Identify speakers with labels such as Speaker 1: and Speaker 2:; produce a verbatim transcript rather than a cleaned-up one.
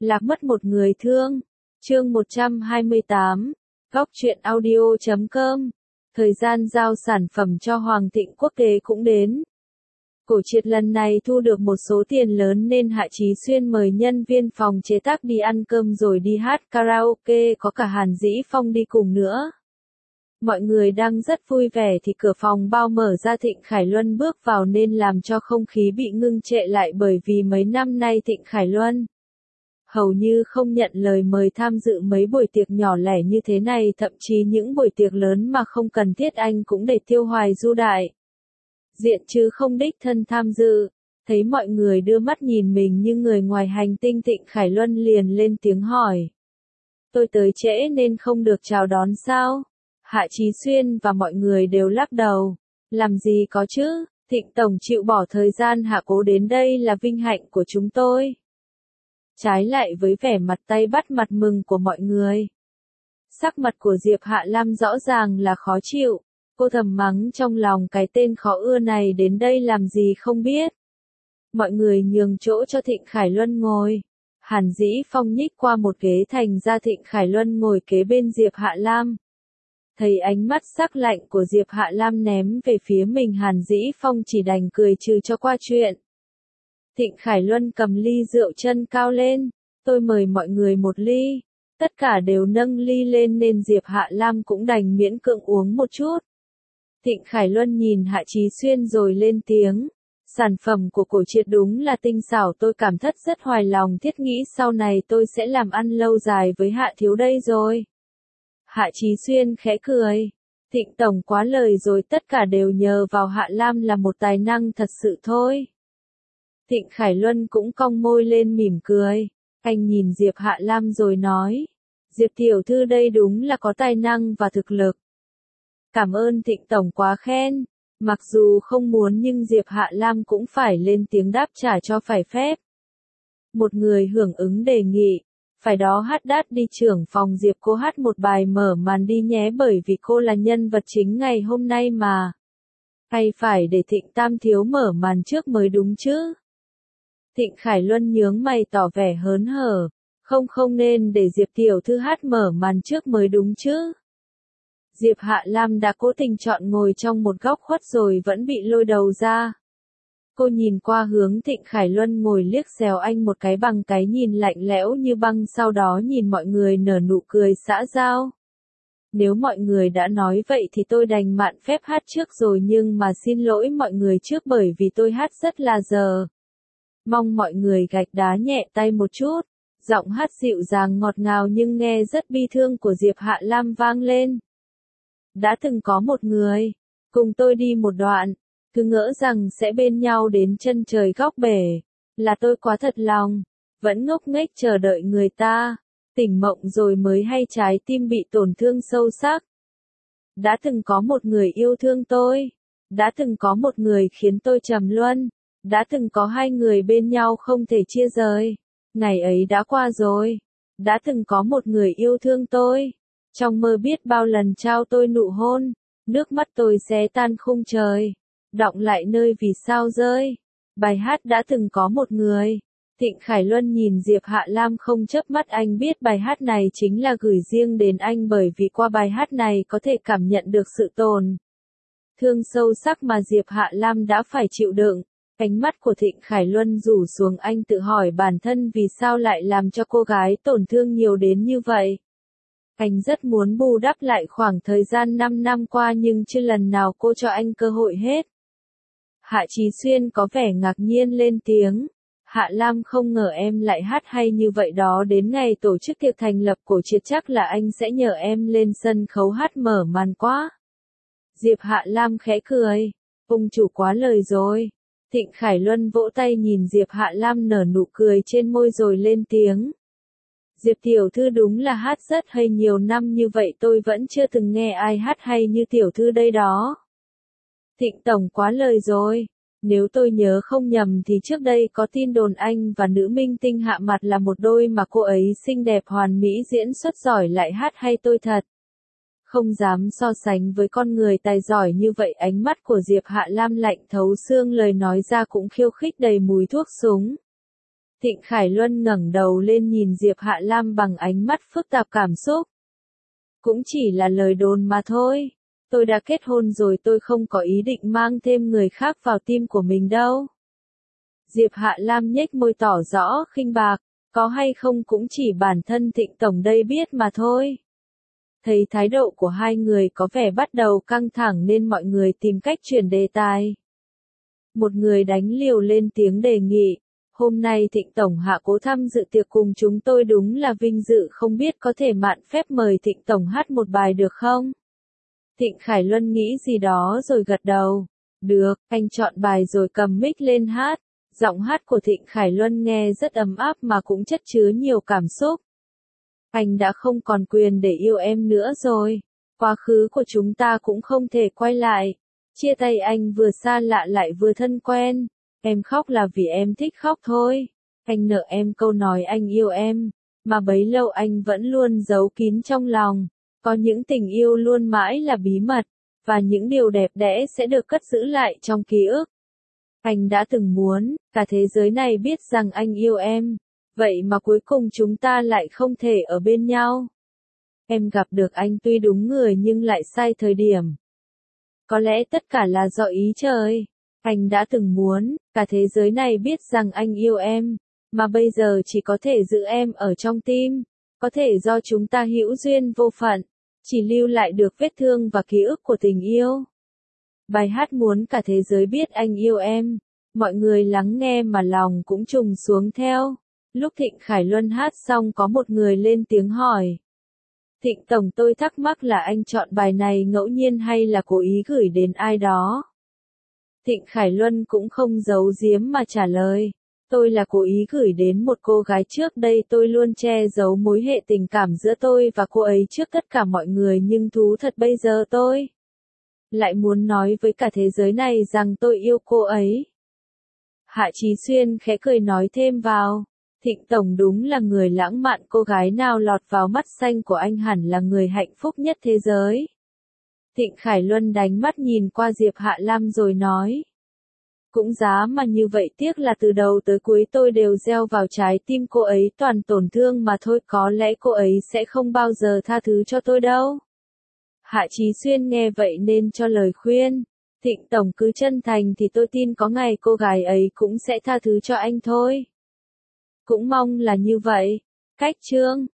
Speaker 1: Lạc mất một người thương. Chương một trăm hai mươi tám. Góc truyện audio chấm com. Thời gian giao sản phẩm cho Hoàng Thịnh Quốc tế cũng đến. Cổ Triệt lần này thu được một số tiền lớn nên Hạ Chí Xuyên mời nhân viên phòng chế tác đi ăn cơm rồi đi hát karaoke, có cả Hàn Dĩ Phong đi cùng nữa. Mọi người đang rất vui vẻ thì cửa phòng bao mở ra, Thịnh Khải Luân bước vào nên làm cho không khí bị ngưng trệ lại, bởi vì mấy năm nay Thịnh Khải Luân hầu như không nhận lời mời tham dự mấy buổi tiệc nhỏ lẻ như thế này, thậm chí những buổi tiệc lớn mà không cần thiết anh cũng để Tiêu Hoài Du đại diện chứ không đích thân tham dự. Thấy mọi người đưa mắt nhìn mình như người ngoài hành tinh, Thịnh Khải Luân liền lên tiếng hỏi. Tôi tới trễ nên không được chào đón sao? Hạ Chí Xuyên và mọi người đều lắc đầu. Làm gì có chứ, Thịnh Tổng chịu bỏ thời gian Hạ Cố đến đây là vinh hạnh của chúng tôi. Trái lại với vẻ mặt tay bắt mặt mừng của mọi người, sắc mặt của Diệp Hạ Lam rõ ràng là khó chịu. Cô thầm mắng trong lòng, cái tên khó ưa này đến đây làm gì không biết. Mọi người nhường chỗ cho Thịnh Khải Luân ngồi. Hàn Dĩ Phong nhích qua một ghế thành ra Thịnh Khải Luân ngồi kế bên Diệp Hạ Lam. Thấy ánh mắt sắc lạnh của Diệp Hạ Lam ném về phía mình, Hàn Dĩ Phong chỉ đành cười trừ cho qua chuyện. Thịnh Khải Luân cầm ly rượu chân cao lên. Tôi mời mọi người một ly. Tất cả đều nâng ly lên nên Diệp Hạ Lam cũng đành miễn cưỡng uống một chút. Thịnh Khải Luân nhìn Hạ Chí Xuyên rồi lên tiếng. Sản phẩm của Cổ Triệt đúng là tinh xảo, tôi cảm thất rất hoài lòng, thiết nghĩ sau này tôi sẽ làm ăn lâu dài với Hạ thiếu đây rồi. Hạ Chí Xuyên khẽ cười. Thịnh Tổng quá lời rồi, tất cả đều nhờ vào Hạ Lam là một tài năng thật sự thôi. Thịnh Khải Luân cũng cong môi lên mỉm cười. Anh nhìn Diệp Hạ Lam rồi nói. Diệp tiểu thư đây đúng là có tài năng và thực lực. Cảm ơn Thịnh Tổng quá khen. Mặc dù không muốn nhưng Diệp Hạ Lam cũng phải lên tiếng đáp trả cho phải phép. Một người hưởng ứng đề nghị. Phải đó, hát đát đi, trưởng phòng Diệp, cô hát một bài mở màn đi nhé, bởi vì cô là nhân vật chính ngày hôm nay mà. Hay phải để Thịnh Tam thiếu mở màn trước mới đúng chứ? Thịnh Khải Luân nhướng mày tỏ vẻ hớn hở. Không không nên để Diệp tiểu thư hát mở màn trước mới đúng chứ? Diệp Hạ Lam đã cố tình chọn ngồi trong một góc khuất rồi vẫn bị lôi đầu ra. Cô nhìn qua hướng Thịnh Khải Luân ngồi, liếc xéo anh một cái bằng cái nhìn lạnh lẽo như băng, sau đó nhìn mọi người nở nụ cười xã giao. Nếu mọi người đã nói vậy thì tôi đành mạn phép hát trước rồi, nhưng mà xin lỗi mọi người trước bởi vì tôi hát rất là dở. Mong mọi người gạch đá nhẹ tay một chút. Giọng hát dịu dàng ngọt ngào nhưng nghe rất bi thương của Diệp Hạ Lam vang lên. Đã từng có một người cùng tôi đi một đoạn, cứ ngỡ rằng sẽ bên nhau đến chân trời góc bể, là tôi quá thật lòng, vẫn ngốc nghếch chờ đợi người ta, tỉnh mộng rồi mới hay trái tim bị tổn thương sâu sắc. Đã từng có một người yêu thương tôi, đã từng có một người khiến tôi trầm luân, đã từng có hai người bên nhau không thể chia rời. Ngày ấy đã qua rồi. Đã từng có một người yêu thương tôi, trong mơ biết bao lần trao tôi nụ hôn, nước mắt tôi xé tan khung trời, đọng lại nơi vì sao rơi. Bài hát đã từng có một người. Thịnh Khải Luân nhìn Diệp Hạ Lam không chớp mắt, anh biết bài hát này chính là gửi riêng đến anh, bởi vì qua bài hát này có thể cảm nhận được sự tổn thương sâu sắc mà Diệp Hạ Lam đã phải chịu đựng. Ánh mắt của Thịnh Khải Luân rủ xuống, anh tự hỏi bản thân vì sao lại làm cho cô gái tổn thương nhiều đến như vậy. Anh rất muốn bù đắp lại khoảng thời gian năm năm qua nhưng chưa lần nào cô cho anh cơ hội hết. Hạ Chí Xuyên có vẻ ngạc nhiên lên tiếng. Hạ Lam, không ngờ em lại hát hay như vậy đó, đến ngày tổ chức tiệc thành lập Cổ Triệt chắc là anh sẽ nhờ em lên sân khấu hát mở màn quá. Diệp Hạ Lam khẽ cười. Ông chủ quá lời rồi. Thịnh Khải Luân vỗ tay nhìn Diệp Hạ Lam nở nụ cười trên môi rồi lên tiếng. Diệp tiểu thư đúng là hát rất hay, nhiều năm như vậy tôi vẫn chưa từng nghe ai hát hay như tiểu thư đây đó. Thịnh Tổng quá lời rồi. Nếu tôi nhớ không nhầm thì trước đây có tin đồn anh và nữ minh tinh Hạ Mặt là một đôi mà cô ấy xinh đẹp hoàn mỹ, diễn xuất giỏi lại hát hay, tôi thật không dám so sánh với con người tài giỏi như vậy. Ánh mắt của Diệp Hạ Lam lạnh thấu xương, lời nói ra cũng khiêu khích đầy mùi thuốc súng. Thịnh Khải Luân ngẩng đầu lên nhìn Diệp Hạ Lam bằng ánh mắt phức tạp cảm xúc. Cũng chỉ là lời đồn mà thôi. Tôi đã kết hôn rồi, tôi không có ý định mang thêm người khác vào tim của mình đâu. Diệp Hạ Lam nhếch môi tỏ rõ khinh bạc, có hay không cũng chỉ bản thân Thịnh Tổng đây biết mà thôi. Thấy thái độ của hai người có vẻ bắt đầu căng thẳng nên mọi người tìm cách chuyển đề tài. Một người đánh liều lên tiếng đề nghị, hôm nay Thịnh Tổng hạ cố tham dự tiệc cùng chúng tôi, đúng là vinh dự, không biết có thể mạn phép mời Thịnh Tổng hát một bài được không? Thịnh Khải Luân nghĩ gì đó rồi gật đầu. Được, anh chọn bài rồi cầm mic lên hát. Giọng hát của Thịnh Khải Luân nghe rất ấm áp mà cũng chất chứa nhiều cảm xúc. Anh đã không còn quyền để yêu em nữa rồi. Quá khứ của chúng ta cũng không thể quay lại. Chia tay anh vừa xa lạ lại vừa thân quen. Em khóc là vì em thích khóc thôi. Anh nợ em câu nói anh yêu em, mà bấy lâu anh vẫn luôn giấu kín trong lòng. Có những tình yêu luôn mãi là bí mật, và những điều đẹp đẽ sẽ được cất giữ lại trong ký ức. Anh đã từng muốn, cả thế giới này biết rằng anh yêu em, vậy mà cuối cùng chúng ta lại không thể ở bên nhau. Em gặp được anh tuy đúng người nhưng lại sai thời điểm. Có lẽ tất cả là do ý trời. Anh đã từng muốn, cả thế giới này biết rằng anh yêu em, mà bây giờ chỉ có thể giữ em ở trong tim. Có thể do chúng ta hữu duyên vô phận, chỉ lưu lại được vết thương và ký ức của tình yêu. Bài hát muốn cả thế giới biết anh yêu em. Mọi người lắng nghe mà lòng cũng trùng xuống theo. Lúc Thịnh Khải Luân hát xong có một người lên tiếng hỏi. Thịnh Tổng, tôi thắc mắc là anh chọn bài này ngẫu nhiên hay là cố ý gửi đến ai đó? Thịnh Khải Luân cũng không giấu giếm mà trả lời. Tôi là cố ý gửi đến một cô gái trước đây, tôi luôn che giấu mối hệ tình cảm giữa tôi và cô ấy trước tất cả mọi người, nhưng thú thật bây giờ tôi lại muốn nói với cả thế giới này rằng tôi yêu cô ấy. Hạ Chí Xuyên khẽ cười nói thêm vào. Thịnh Tổng đúng là người lãng mạn, cô gái nào lọt vào mắt xanh của anh hẳn là người hạnh phúc nhất thế giới. Thịnh Khải Luân đánh mắt nhìn qua Diệp Hạ Lam rồi nói. Cũng giá mà như vậy, tiếc là từ đầu tới cuối tôi đều gieo vào trái tim cô ấy toàn tổn thương mà thôi, có lẽ cô ấy sẽ không bao giờ tha thứ cho tôi đâu. Hạ Chí Xuyên nghe vậy nên cho lời khuyên. Thịnh Tổng cứ chân thành thì tôi tin có ngày cô gái ấy cũng sẽ tha thứ cho anh thôi. Cũng mong là như vậy. Cách chương